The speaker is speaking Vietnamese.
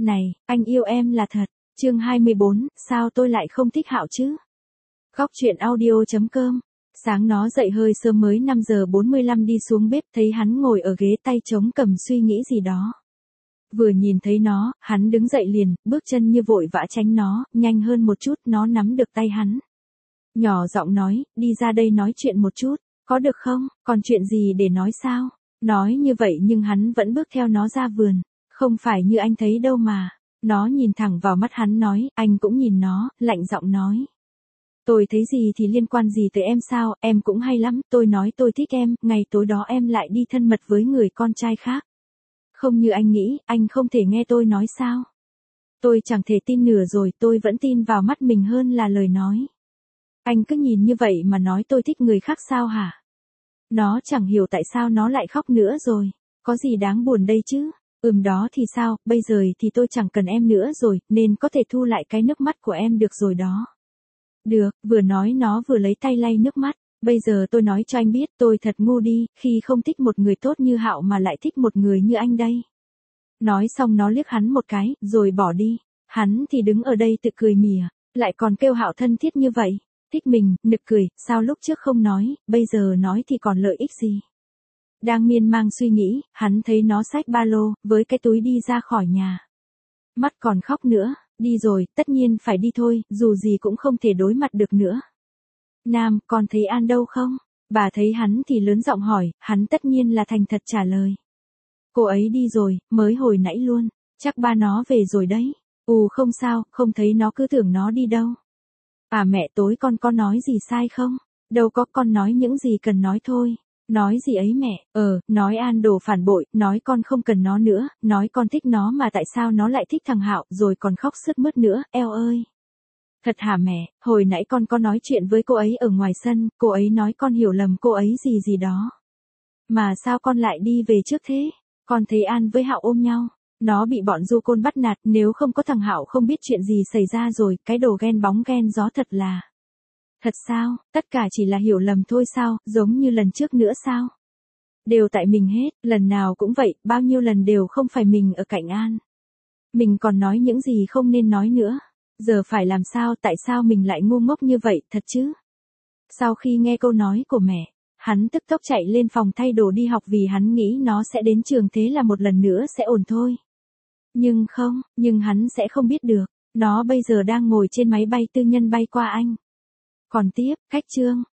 Này, anh yêu em là thật. Chương 24, sao tôi lại không thích Hạo chứ? Góc truyện audio.com. Sáng nó dậy hơi sớm mới 5 giờ 45 đi xuống bếp thấy hắn ngồi ở ghế tay trống cầm suy nghĩ gì đó. Vừa nhìn thấy nó, hắn đứng dậy liền, bước chân như vội vã tránh nó, nhanh hơn một chút nó nắm được tay hắn. Nhỏ giọng nói, đi ra đây nói chuyện một chút, có được không, còn chuyện gì để nói sao? Nói như vậy nhưng hắn vẫn bước theo nó ra vườn, không phải như anh thấy đâu mà. Nó nhìn thẳng vào mắt hắn nói, anh cũng nhìn nó, lạnh giọng nói. Tôi thấy gì thì liên quan gì tới em sao, em cũng hay lắm, tôi nói tôi thích em, ngày tối đó em lại đi thân mật với người con trai khác. Không như anh nghĩ, anh không thể nghe tôi nói sao. Tôi chẳng thể tin nửa rồi, tôi vẫn tin vào mắt mình hơn là lời nói. Anh cứ nhìn như vậy mà nói tôi thích người khác sao hả? Nó chẳng hiểu tại sao nó lại khóc nữa rồi, có gì đáng buồn đây chứ? Đó thì sao, bây giờ thì tôi chẳng cần em nữa rồi, nên có thể thu lại cái nước mắt của em được rồi đó. Được, vừa nói nó vừa lấy tay lay nước mắt. Bây giờ tôi nói cho anh biết tôi thật ngu đi, khi không thích một người tốt như Hạo mà lại thích một người như anh đây. Nói xong nó liếc hắn một cái, rồi bỏ đi. Hắn thì đứng ở đây tự cười mỉa, lại còn kêu Hạo thân thiết như vậy. Thích mình, nực cười, sao lúc trước không nói, bây giờ nói thì còn lợi ích gì. Đang miên man suy nghĩ, hắn thấy nó xách ba lô, với cái túi đi ra khỏi nhà. Mắt còn khóc nữa, đi rồi, tất nhiên phải đi thôi, dù gì cũng không thể đối mặt được nữa. Nam, con thấy An đâu không? Bà thấy hắn thì lớn giọng hỏi, hắn tất nhiên là thành thật trả lời. Cô ấy đi rồi, mới hồi nãy luôn, chắc ba nó về rồi đấy. Không sao, không thấy nó cứ tưởng nó đi đâu. À mẹ tối con có nói gì sai không? Đâu có, con nói những gì cần nói thôi. Nói gì ấy mẹ? Nói An đồ phản bội, nói con không cần nó nữa, nói con thích nó mà tại sao nó lại thích thằng Hạo, rồi còn khóc sướt mướt nữa, eo ơi. Thật hả mẹ, hồi nãy con có nói chuyện với cô ấy ở ngoài sân, cô ấy nói con hiểu lầm cô ấy gì gì đó. Mà sao con lại đi về trước thế? Con thấy An với Hạo ôm nhau. Nó bị bọn du côn bắt nạt, nếu không có thằng Hạo không biết chuyện gì xảy ra rồi, cái đồ ghen bóng ghen gió thật là. Thật sao, tất cả chỉ là hiểu lầm thôi sao, giống như lần trước nữa sao? Đều tại mình hết, lần nào cũng vậy, bao nhiêu lần đều không phải mình ở cạnh An. Mình còn nói những gì không nên nói nữa. Giờ phải làm sao, tại sao mình lại ngu ngốc như vậy, thật chứ? Sau khi nghe câu nói của mẹ, hắn tức tốc chạy lên phòng thay đồ đi học vì hắn nghĩ nó sẽ đến trường thế là một lần nữa sẽ ổn thôi. Nhưng không, nhưng hắn sẽ không biết được, nó bây giờ đang ngồi trên máy bay tư nhân bay qua Anh. Còn tiếp, khách chương.